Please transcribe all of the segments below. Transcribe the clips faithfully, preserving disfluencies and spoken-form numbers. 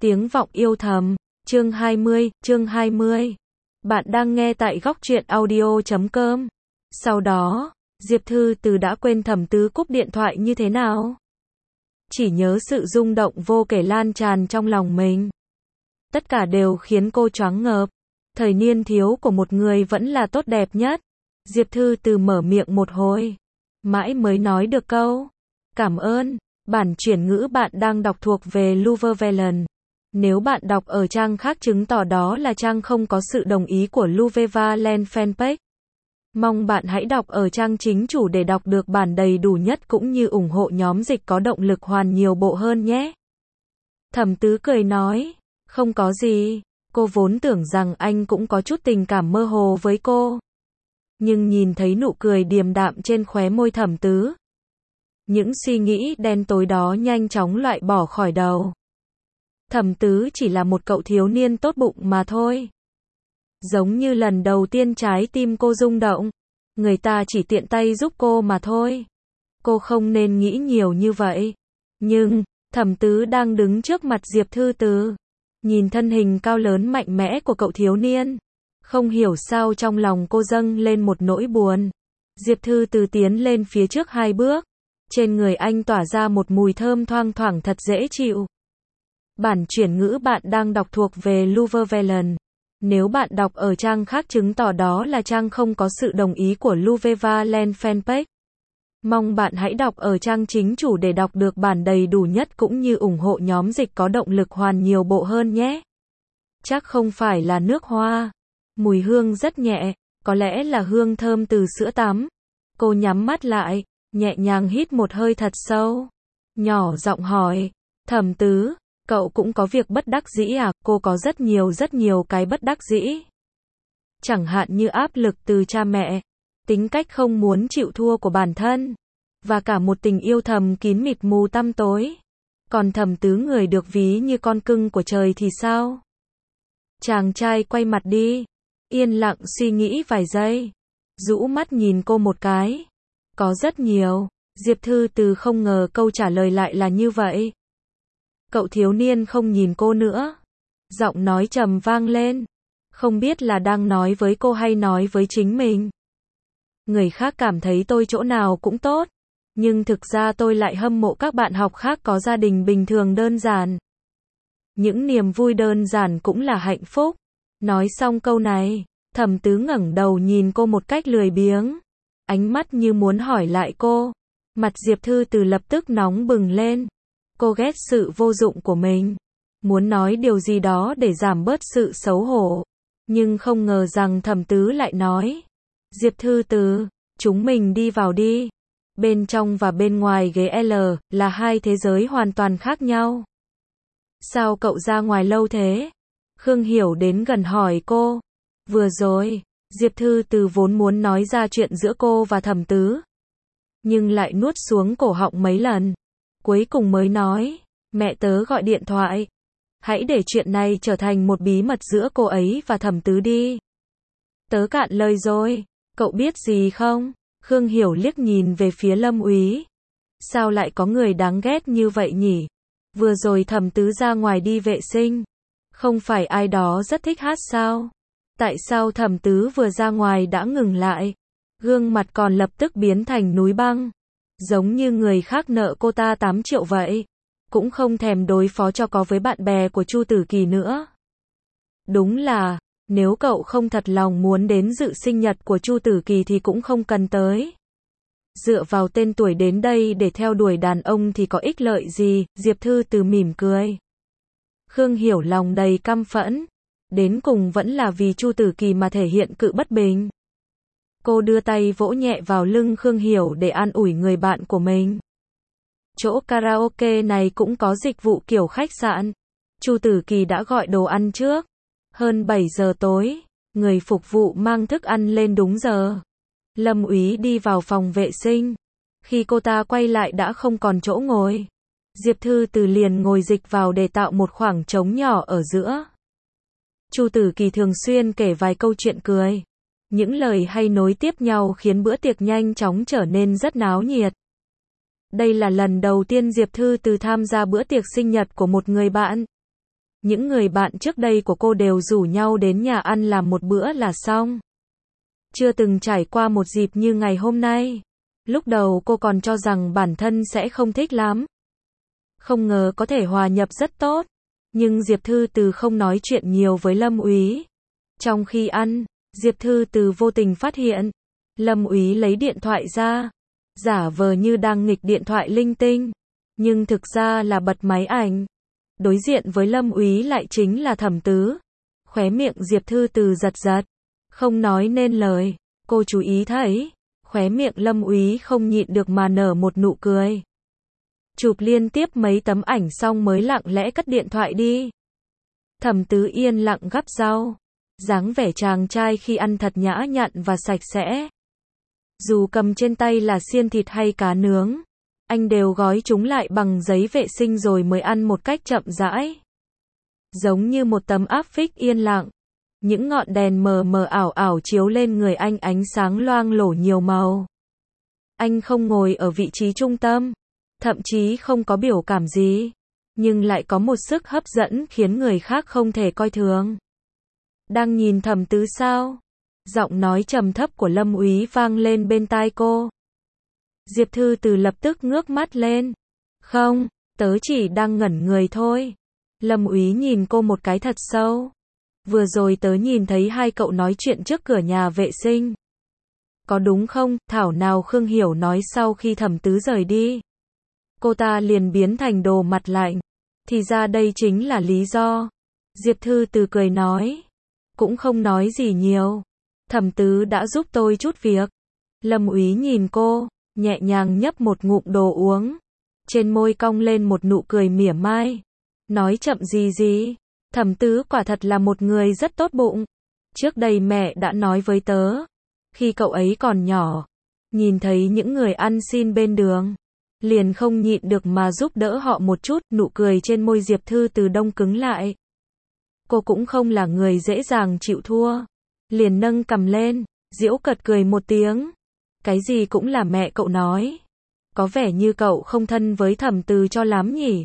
Tiếng vọng yêu thầm, chương hai mươi, chương hai mươi. Bạn đang nghe tại góc truyện audio chấm com. Sau đó, Diệp Thư Từ đã quên Thẩm Tứ cúp điện thoại như thế nào. Chỉ nhớ sự rung động vô kể lan tràn trong lòng mình. Tất cả đều khiến cô choáng ngợp. Thời niên thiếu của một người vẫn là tốt đẹp nhất. Diệp Thư Từ mở miệng một hồi, mãi mới nói được câu cảm ơn. Bản chuyển ngữ bạn đang đọc thuộc về Luvevelen. Nếu bạn đọc ở trang khác chứng tỏ đó là trang không có sự đồng ý của Luvevelen fanpage. Mong bạn hãy đọc ở trang chính chủ để đọc được bản đầy đủ nhất cũng như ủng hộ nhóm dịch có động lực hoàn nhiều bộ hơn nhé. Thẩm Tứ cười nói, không có gì, cô vốn tưởng rằng anh cũng có chút tình cảm mơ hồ với cô. Nhưng nhìn thấy nụ cười điềm đạm trên khóe môi Thẩm Tứ, những suy nghĩ đen tối đó nhanh chóng loại bỏ khỏi đầu. Thẩm Tứ chỉ là một cậu thiếu niên tốt bụng mà thôi. Giống như lần đầu tiên trái tim cô rung động, người ta chỉ tiện tay giúp cô mà thôi. Cô không nên nghĩ nhiều như vậy. Nhưng, Thẩm Tứ đang đứng trước mặt Diệp Thư Từ, nhìn thân hình cao lớn mạnh mẽ của cậu thiếu niên. Không hiểu sao trong lòng cô dâng lên một nỗi buồn. Diệp Thư Từ tiến lên phía trước hai bước. Trên người anh tỏa ra một mùi thơm thoang thoảng thật dễ chịu. Bản chuyển ngữ bạn đang đọc thuộc về Luvevelen. Nếu bạn đọc ở trang khác chứng tỏ đó là trang không có sự đồng ý của Luvevelen fanpage. Mong bạn hãy đọc ở trang chính chủ để đọc được bản đầy đủ nhất cũng như ủng hộ nhóm dịch có động lực hoàn nhiều bộ hơn nhé. Chắc không phải là nước hoa. Mùi hương rất nhẹ, có lẽ là hương thơm từ sữa tắm. Cô nhắm mắt lại, nhẹ nhàng hít một hơi thật sâu. Nhỏ giọng hỏi, Thẩm Tứ, cậu cũng có việc bất đắc dĩ à? Cô có rất nhiều rất nhiều cái bất đắc dĩ. Chẳng hạn như áp lực từ cha mẹ, tính cách không muốn chịu thua của bản thân, và cả một tình yêu thầm kín mịt mù tăm tối. Còn Thẩm Tứ người được ví như con cưng của trời thì sao? Chàng trai quay mặt đi, yên lặng suy nghĩ vài giây, rũ mắt nhìn cô một cái. Có rất nhiều. Diệp Thư Từ không ngờ câu trả lời lại là như vậy. Cậu thiếu niên không nhìn cô nữa. Giọng nói trầm vang lên. Không biết là đang nói với cô hay nói với chính mình. Người khác cảm thấy tôi chỗ nào cũng tốt. Nhưng thực ra tôi lại hâm mộ các bạn học khác có gia đình bình thường đơn giản. Những niềm vui đơn giản cũng là hạnh phúc. Nói xong câu này, Thẩm Tứ ngẩng đầu nhìn cô một cách lười biếng. Ánh mắt như muốn hỏi lại cô. Mặt Diệp Thư Từ lập tức nóng bừng lên. Cô ghét sự vô dụng của mình. Muốn nói điều gì đó để giảm bớt sự xấu hổ. Nhưng không ngờ rằng Thẩm Tứ lại nói. Diệp Thư Từ, chúng mình đi vào đi. Bên trong và bên ngoài ghế L là hai thế giới hoàn toàn khác nhau. Sao cậu ra ngoài lâu thế? Khương Hiểu đến gần hỏi cô. Vừa rồi, Diệp Thư Từ vốn muốn nói ra chuyện giữa cô và Thẩm Tứ, nhưng lại nuốt xuống cổ họng mấy lần. Cuối cùng mới nói, mẹ tớ gọi điện thoại. Hãy để chuyện này trở thành một bí mật giữa cô ấy và Thẩm Tứ đi. Tớ cạn lời rồi, cậu biết gì không? Khương Hiểu liếc nhìn về phía Lâm Úy. Sao lại có người đáng ghét như vậy nhỉ? Vừa rồi Thẩm Tứ ra ngoài đi vệ sinh. Không phải ai đó rất thích hát sao? Tại sao Thẩm Tứ vừa ra ngoài đã ngừng lại? Gương mặt còn lập tức biến thành núi băng. Giống như người khác nợ cô ta tám triệu vậy. Cũng không thèm đối phó cho có với bạn bè của Chu Tử Kỳ nữa. Đúng là, nếu cậu không thật lòng muốn đến dự sinh nhật của Chu Tử Kỳ thì cũng không cần tới. Dựa vào tên tuổi đến đây để theo đuổi đàn ông thì có ích lợi gì? Diệp Thư Từ mỉm cười. Khương Hiểu lòng đầy căm phẫn. Đến cùng vẫn là vì Chu Tử Kỳ mà thể hiện cự bất bình. Cô đưa tay vỗ nhẹ vào lưng Khương Hiểu để an ủi người bạn của mình. Chỗ karaoke này cũng có dịch vụ kiểu khách sạn. Chu Tử Kỳ đã gọi đồ ăn trước. Hơn bảy giờ tối, người phục vụ mang thức ăn lên đúng giờ. Lâm Úy đi vào phòng vệ sinh. Khi cô ta quay lại đã không còn chỗ ngồi. Diệp Thư Từ liền ngồi dịch vào để tạo một khoảng trống nhỏ ở giữa. Chu Tử Kỳ thường xuyên kể vài câu chuyện cười. Những lời hay nối tiếp nhau khiến bữa tiệc nhanh chóng trở nên rất náo nhiệt. Đây là lần đầu tiên Diệp Thư Từ tham gia bữa tiệc sinh nhật của một người bạn. Những người bạn trước đây của cô đều rủ nhau đến nhà ăn làm một bữa là xong. Chưa từng trải qua một dịp như ngày hôm nay. Lúc đầu cô còn cho rằng bản thân sẽ không thích lắm. Không ngờ có thể hòa nhập rất tốt. Nhưng Diệp Thư Từ không nói chuyện nhiều với Lâm Úy. Trong khi ăn, Diệp Thư Từ vô tình phát hiện, Lâm Úy lấy điện thoại ra, giả vờ như đang nghịch điện thoại linh tinh, nhưng thực ra là bật máy ảnh. Đối diện với Lâm Úy lại chính là Thẩm Tứ. Khóe miệng Diệp Thư Từ giật giật, không nói nên lời. Cô chú ý thấy, khóe miệng Lâm Úy không nhịn được mà nở một nụ cười. Chụp liên tiếp mấy tấm ảnh xong mới lặng lẽ cất điện thoại đi. Thẩm Tứ yên lặng gắp rau. Dáng vẻ chàng trai khi ăn thật nhã nhặn và sạch sẽ. Dù cầm trên tay là xiên thịt hay cá nướng, anh đều gói chúng lại bằng giấy vệ sinh rồi mới ăn một cách chậm rãi. Giống như một tấm áp phích yên lặng. Những ngọn đèn mờ mờ ảo ảo chiếu lên người anh, ánh sáng loang lổ nhiều màu. Anh không ngồi ở vị trí trung tâm, thậm chí không có biểu cảm gì, nhưng lại có một sức hấp dẫn khiến người khác không thể coi thường. Đang nhìn Thẩm Tứ sao? Giọng nói trầm thấp của Lâm Úy vang lên bên tai cô. Diệp Thư Từ lập tức ngước mắt lên. Không, tớ chỉ đang ngẩn người thôi. Lâm Úy nhìn cô một cái thật sâu. Vừa rồi tớ nhìn thấy hai cậu nói chuyện trước cửa nhà vệ sinh. Có đúng không? Thảo nào Khương Hiểu nói sau khi Thẩm Tứ rời đi. Cô ta liền biến thành đồ mặt lạnh. Thì ra đây chính là lý do. Diệp Thư Từ cười nói. Cũng không nói gì nhiều. Thẩm Tứ đã giúp tôi chút việc. Lâm Úy nhìn cô, nhẹ nhàng nhấp một ngụm đồ uống. Trên môi cong lên một nụ cười mỉa mai. Nói chậm gì gì. Thẩm Tứ quả thật là một người rất tốt bụng. Trước đây mẹ đã nói với tớ. Khi cậu ấy còn nhỏ, nhìn thấy những người ăn xin bên đường, liền không nhịn được mà giúp đỡ họ một chút. Nụ cười trên môi Diệp Thư Từ đông cứng lại. Cô cũng không là người dễ dàng chịu thua. Liền nâng cằm lên, giễu cợt cười một tiếng. Cái gì cũng là mẹ cậu nói. Có vẻ như cậu không thân với Thẩm Từ cho lắm nhỉ.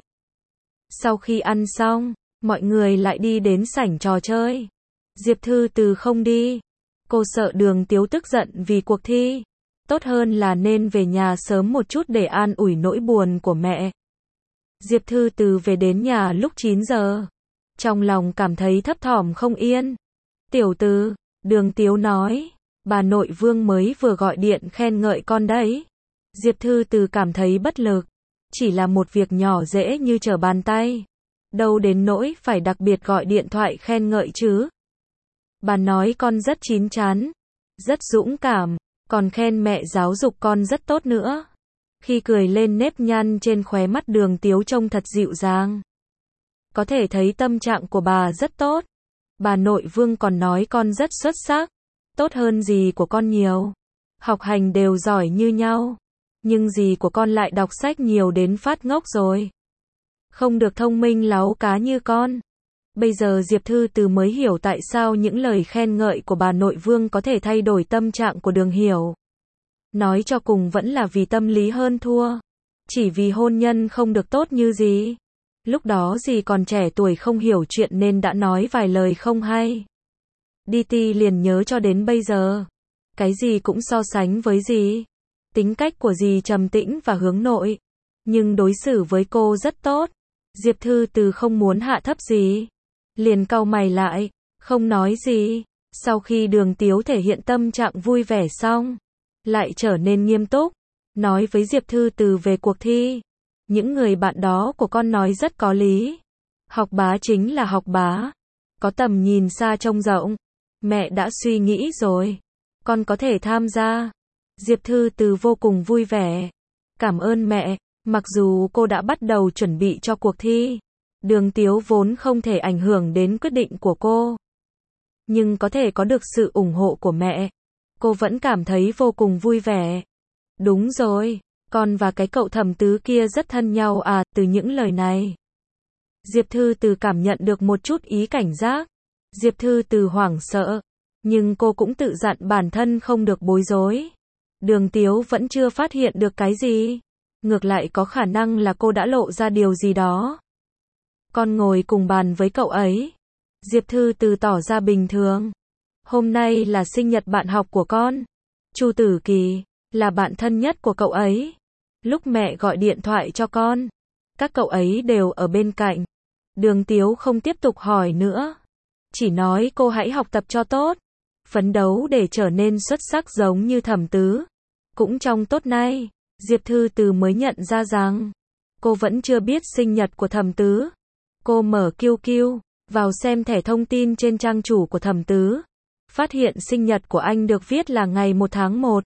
Sau khi ăn xong, mọi người lại đi đến sảnh trò chơi. Diệp Thư Từ không đi. Cô sợ Đường Tiếu tức giận vì cuộc thi. Tốt hơn là nên về nhà sớm một chút để an ủi nỗi buồn của mẹ. Diệp Thư Từ về đến nhà lúc chín giờ. Trong lòng cảm thấy thấp thỏm không yên. Tiểu Từ, Đường Tiếu nói, bà nội Vương mới vừa gọi điện khen ngợi con đấy. Diệp Thư Từ cảm thấy bất lực. Chỉ là một việc nhỏ dễ như trở bàn tay. Đâu đến nỗi phải đặc biệt gọi điện thoại khen ngợi chứ. Bà nói con rất chín chắn, rất dũng cảm, còn khen mẹ giáo dục con rất tốt nữa. Khi cười lên nếp nhăn trên khóe mắt Đường Tiếu trông thật dịu dàng. Có thể thấy tâm trạng của bà rất tốt. Bà nội Vương còn nói con rất xuất sắc, tốt hơn dì của con nhiều. Học hành đều giỏi như nhau, nhưng dì của con lại đọc sách nhiều đến phát ngốc rồi. Không được thông minh láu cá như con. Bây giờ Diệp Thư Từ mới hiểu tại sao những lời khen ngợi của bà nội Vương có thể thay đổi tâm trạng của Đường Hiểu. Nói cho cùng vẫn là vì tâm lý hơn thua. Chỉ vì hôn nhân không được tốt như dì. Lúc đó dì còn trẻ tuổi không hiểu chuyện nên đã nói vài lời không hay. Đi ti liền nhớ cho đến bây giờ. Cái gì cũng so sánh với dì. Tính cách của dì trầm tĩnh và hướng nội. Nhưng đối xử với cô rất tốt. Diệp Thư Từ không muốn hạ thấp dì. Liền cau mày lại, không nói gì. Sau khi Đường Tiếu thể hiện tâm trạng vui vẻ xong, lại trở nên nghiêm túc, nói với Diệp Thư Từ về cuộc thi. Những người bạn đó của con nói rất có lý. Học bá chính là học bá. Có tầm nhìn xa trông rộng. Mẹ đã suy nghĩ rồi. Con có thể tham gia. Diệp Thư Từ vô cùng vui vẻ. Cảm ơn mẹ. Mặc dù cô đã bắt đầu chuẩn bị cho cuộc thi, Đường Tiếu vốn không thể ảnh hưởng đến quyết định của cô. Nhưng có thể có được sự ủng hộ của mẹ, cô vẫn cảm thấy vô cùng vui vẻ. Đúng rồi, con và cái cậu Thẩm Tứ kia rất thân nhau à. Từ những lời này, Diệp Thư Từ cảm nhận được một chút ý cảnh giác. Diệp Thư Từ hoảng sợ, nhưng cô cũng tự dặn bản thân không được bối rối. Đường Tiếu vẫn chưa phát hiện được cái gì. Ngược lại có khả năng là cô đã lộ ra điều gì đó. con ngồi cùng bàn với cậu ấy. Diệp Thư Từ tỏ ra bình thường. Hôm nay là sinh nhật bạn học của con. Chu Tử Kỳ là bạn thân nhất của cậu ấy. Lúc mẹ gọi điện thoại cho con, các cậu ấy đều ở bên cạnh. Đường Tiếu không tiếp tục hỏi nữa. Chỉ nói cô hãy học tập cho tốt. Phấn đấu để trở nên xuất sắc giống như Thẩm Tứ. Cũng trong tốt nay, Diệp Thư Từ mới nhận ra rằng cô vẫn chưa biết sinh nhật của Thẩm Tứ. Cô mở Q Q, vào xem thẻ thông tin trên trang chủ của Thẩm Tứ. Phát hiện sinh nhật của anh được viết là ngày một tháng một.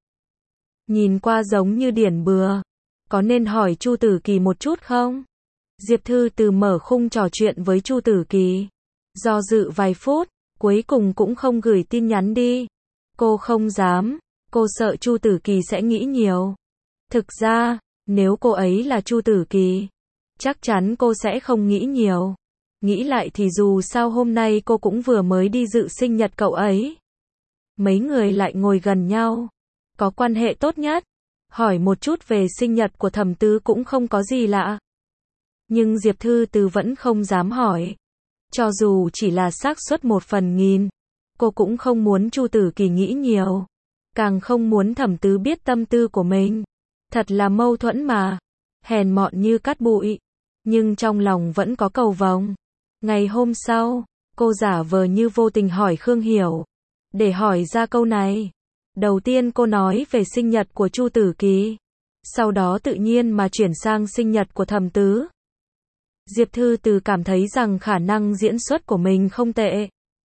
Nhìn qua giống như điển bừa. Có nên hỏi Chu Tử Kỳ một chút không? Diệp Thư Từ mở khung trò chuyện với Chu Tử Kỳ. Do dự vài phút, cuối cùng cũng không gửi tin nhắn đi. Cô không dám, cô sợ Chu Tử Kỳ sẽ nghĩ nhiều. Thực ra, nếu cô ấy là Chu Tử Kỳ, chắc chắn cô sẽ không nghĩ nhiều. Nghĩ lại thì dù sao hôm nay cô cũng vừa mới đi dự sinh nhật cậu ấy. Mấy người lại ngồi gần nhau, có quan hệ tốt nhất. Hỏi một chút về sinh nhật của Thẩm Tứ cũng không có gì lạ. Nhưng Diệp Thư Từ vẫn không dám hỏi. Cho dù chỉ là xác suất một phần nghìn, cô cũng không muốn Chu Tử Kỳ nghĩ nhiều. Càng không muốn Thẩm Tứ biết tâm tư của mình. Thật là mâu thuẫn mà. Hèn mọn như cát bụi. Nhưng trong lòng vẫn có cầu vồng. Ngày hôm sau, cô giả vờ như vô tình hỏi Khương Hiểu. Để hỏi ra câu này. Đầu tiên cô nói về sinh nhật của Chu Tử Kỳ. Sau đó tự nhiên mà chuyển sang sinh nhật của Thẩm Tứ. Diệp Thư Từ cảm thấy rằng khả năng diễn xuất của mình không tệ.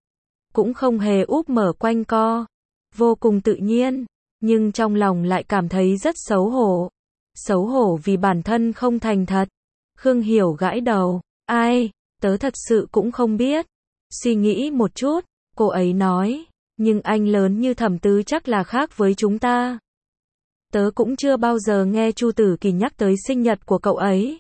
Cũng không hề úp mở quanh co. Vô cùng tự nhiên. Nhưng trong lòng lại cảm thấy rất xấu hổ. Xấu hổ vì bản thân không thành thật. Khương Hiểu gãi đầu. Ai, tớ thật sự cũng không biết. Suy nghĩ một chút, cô ấy nói. Nhưng anh lớn như Thẩm Tứ chắc là khác với chúng ta. Tớ cũng chưa bao giờ nghe Chu Tử Kỳ nhắc tới sinh nhật của cậu ấy.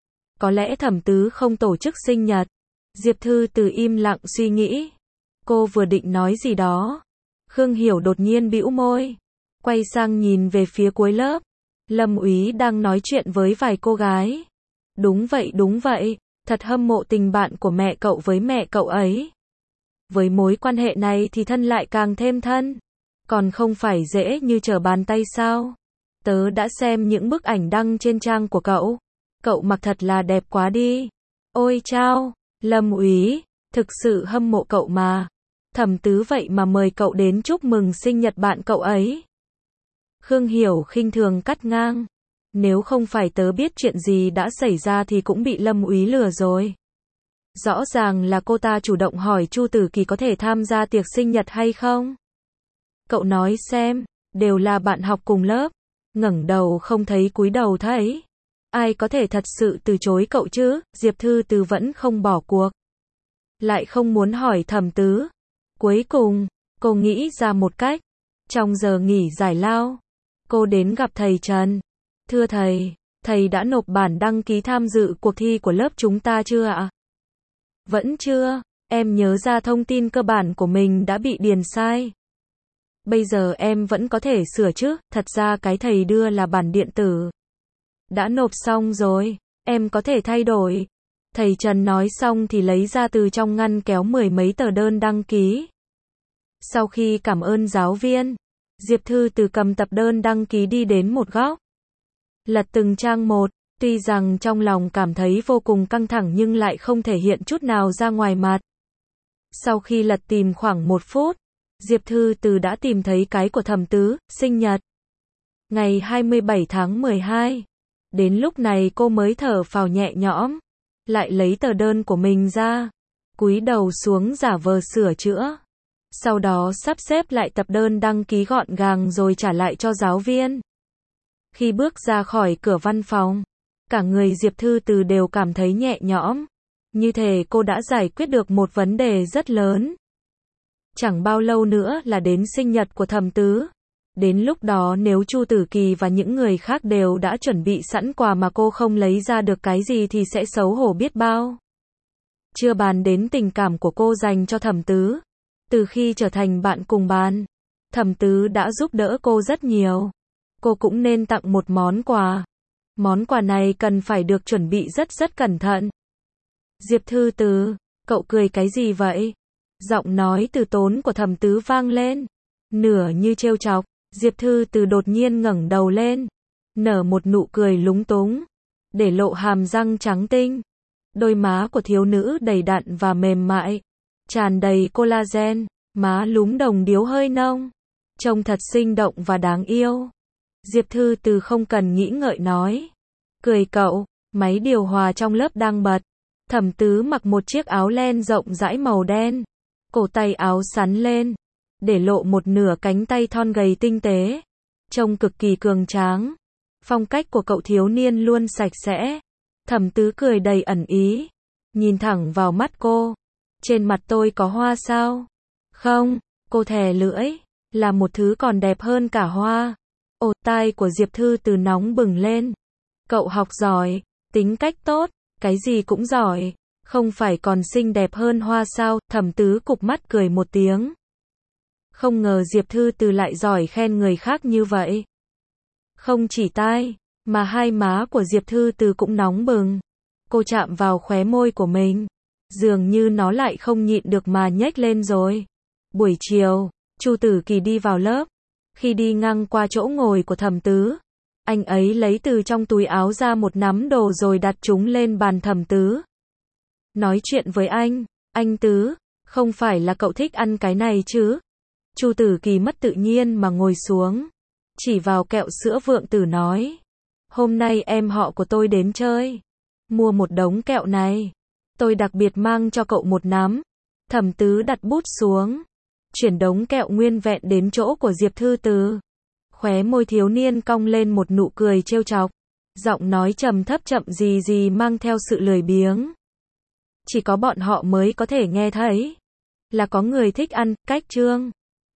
Có lẽ Thẩm Tứ không tổ chức sinh nhật. Diệp Thư Từ im lặng suy nghĩ. Cô vừa định nói gì đó. Khương Hiểu đột nhiên bĩu môi. Quay sang nhìn về phía cuối lớp. Lâm Úy đang nói chuyện với vài cô gái. Đúng vậy đúng vậy. Thật hâm mộ tình bạn của mẹ cậu với mẹ cậu ấy. Với mối quan hệ này thì thân lại càng thêm thân. Còn không phải dễ như trở bàn tay sao? Tớ đã xem những bức ảnh đăng trên trang của cậu. Cậu mặc thật là đẹp quá đi. Ôi chao, Lâm Úy, thực sự hâm mộ cậu mà. Thẩm Tứ vậy mà mời cậu đến chúc mừng sinh nhật bạn cậu ấy. Khương Hiểu khinh thường cắt ngang. Nếu không phải tớ biết chuyện gì đã xảy ra thì cũng bị Lâm Úy lừa rồi. Rõ ràng là cô ta chủ động hỏi Chu Tử Kỳ có thể tham gia tiệc sinh nhật hay không. Cậu nói xem, đều là bạn học cùng lớp. Ngẩng đầu không thấy cúi đầu thấy. Ai có thể thật sự từ chối cậu chứ? Diệp Thư Từ vẫn không bỏ cuộc. Lại không muốn hỏi Thẩm Tứ. Cuối cùng, cô nghĩ ra một cách. Trong giờ nghỉ giải lao, cô đến gặp thầy Trần. Thưa thầy, thầy đã nộp bản đăng ký tham dự cuộc thi của lớp chúng ta chưa ạ? Vẫn chưa, em nhớ ra thông tin cơ bản của mình đã bị điền sai. Bây giờ em vẫn có thể sửa chứ, thật ra cái thầy đưa là bản điện tử. Đã nộp xong rồi, em có thể thay đổi. Thầy Trần nói xong thì lấy ra từ trong ngăn kéo mười mấy tờ đơn đăng ký. Sau khi cảm ơn giáo viên, Diệp Thư Từ cầm tập đơn đăng ký đi đến một góc. Lật từng trang một, tuy rằng trong lòng cảm thấy vô cùng căng thẳng nhưng lại không thể hiện chút nào ra ngoài mặt. Sau khi lật tìm khoảng một phút, Diệp Thư Từ đã tìm thấy cái của Thẩm Tứ, sinh nhật. Ngày hai mươi bảy tháng mười hai. Đến lúc này cô mới thở phào nhẹ nhõm. Lại lấy tờ đơn của mình ra. Cúi đầu xuống giả vờ sửa chữa. Sau đó sắp xếp lại tập đơn đăng ký gọn gàng rồi trả lại cho giáo viên. Khi bước ra khỏi cửa văn phòng, cả người Diệp Thư Từ đều cảm thấy nhẹ nhõm. Như thể cô đã giải quyết được một vấn đề rất lớn. Chẳng bao lâu nữa là đến sinh nhật của Thẩm Tứ. Đến lúc đó nếu Chu Tử Kỳ và những người khác đều đã chuẩn bị sẵn quà mà cô không lấy ra được cái gì thì sẽ xấu hổ biết bao. Chưa bàn đến tình cảm của cô dành cho Thẩm Tứ. Từ khi trở thành bạn cùng bàn, Thẩm Tứ đã giúp đỡ cô rất nhiều. Cô cũng nên tặng một món quà. Món quà này cần phải được chuẩn bị rất rất cẩn thận. Diệp Thư Từ, cậu cười cái gì vậy? Giọng nói từ tốn của Thẩm Tứ vang lên. Nửa như trêu chọc, Diệp Thư Từ đột nhiên ngẩng đầu lên. Nở một nụ cười lúng túng. Để lộ hàm răng trắng tinh. Đôi má của thiếu nữ đầy đặn và mềm mại. Tràn đầy collagen. Má lúm đồng điếu hơi nông. Trông thật sinh động và đáng yêu. Diệp Thư Từ không cần nghĩ ngợi nói. Cười cậu, máy điều hòa trong lớp đang bật. Thẩm Tứ mặc một chiếc áo len rộng rãi màu đen. Cổ tay áo sắn lên. Để lộ một nửa cánh tay thon gầy tinh tế. Trông cực kỳ cường tráng. Phong cách của cậu thiếu niên luôn sạch sẽ. Thẩm Tứ cười đầy ẩn ý. Nhìn thẳng vào mắt cô. Trên mặt tôi có hoa sao? Không, cô thè lưỡi. Là một thứ còn đẹp hơn cả hoa. Ồ, tai của Diệp Thư Từ nóng bừng lên. Cậu học giỏi, tính cách tốt, cái gì cũng giỏi. Không phải còn xinh đẹp hơn hoa sao? Thẩm Tứ cụp mắt cười một tiếng. Không ngờ Diệp Thư Từ lại giỏi khen người khác như vậy. Không chỉ tai, mà hai má của Diệp Thư Từ cũng nóng bừng. Cô chạm vào khóe môi của mình. Dường như nó lại không nhịn được mà nhếch lên rồi. Buổi chiều, Chu Tử Kỳ đi vào lớp. Khi đi ngang qua chỗ ngồi của Thẩm Tứ, anh ấy lấy từ trong túi áo ra một nắm đồ rồi đặt chúng lên bàn Thẩm Tứ. Nói chuyện với anh, anh Tứ, không phải là cậu thích ăn cái này chứ? Chu Tử Kỳ mất tự nhiên mà ngồi xuống. Chỉ vào kẹo sữa Vượng Tử nói. Hôm nay em họ của tôi đến chơi. Mua một đống kẹo này. Tôi đặc biệt mang cho cậu một nắm. Thẩm Tứ đặt bút xuống. Chuyển đống kẹo nguyên vẹn đến chỗ của Diệp Thư Từ. Khóe môi thiếu niên cong lên một nụ cười trêu chọc. Giọng nói trầm thấp chậm gì gì mang theo sự lười biếng. Chỉ có bọn họ mới có thể nghe thấy. Là có người thích ăn, cách trương.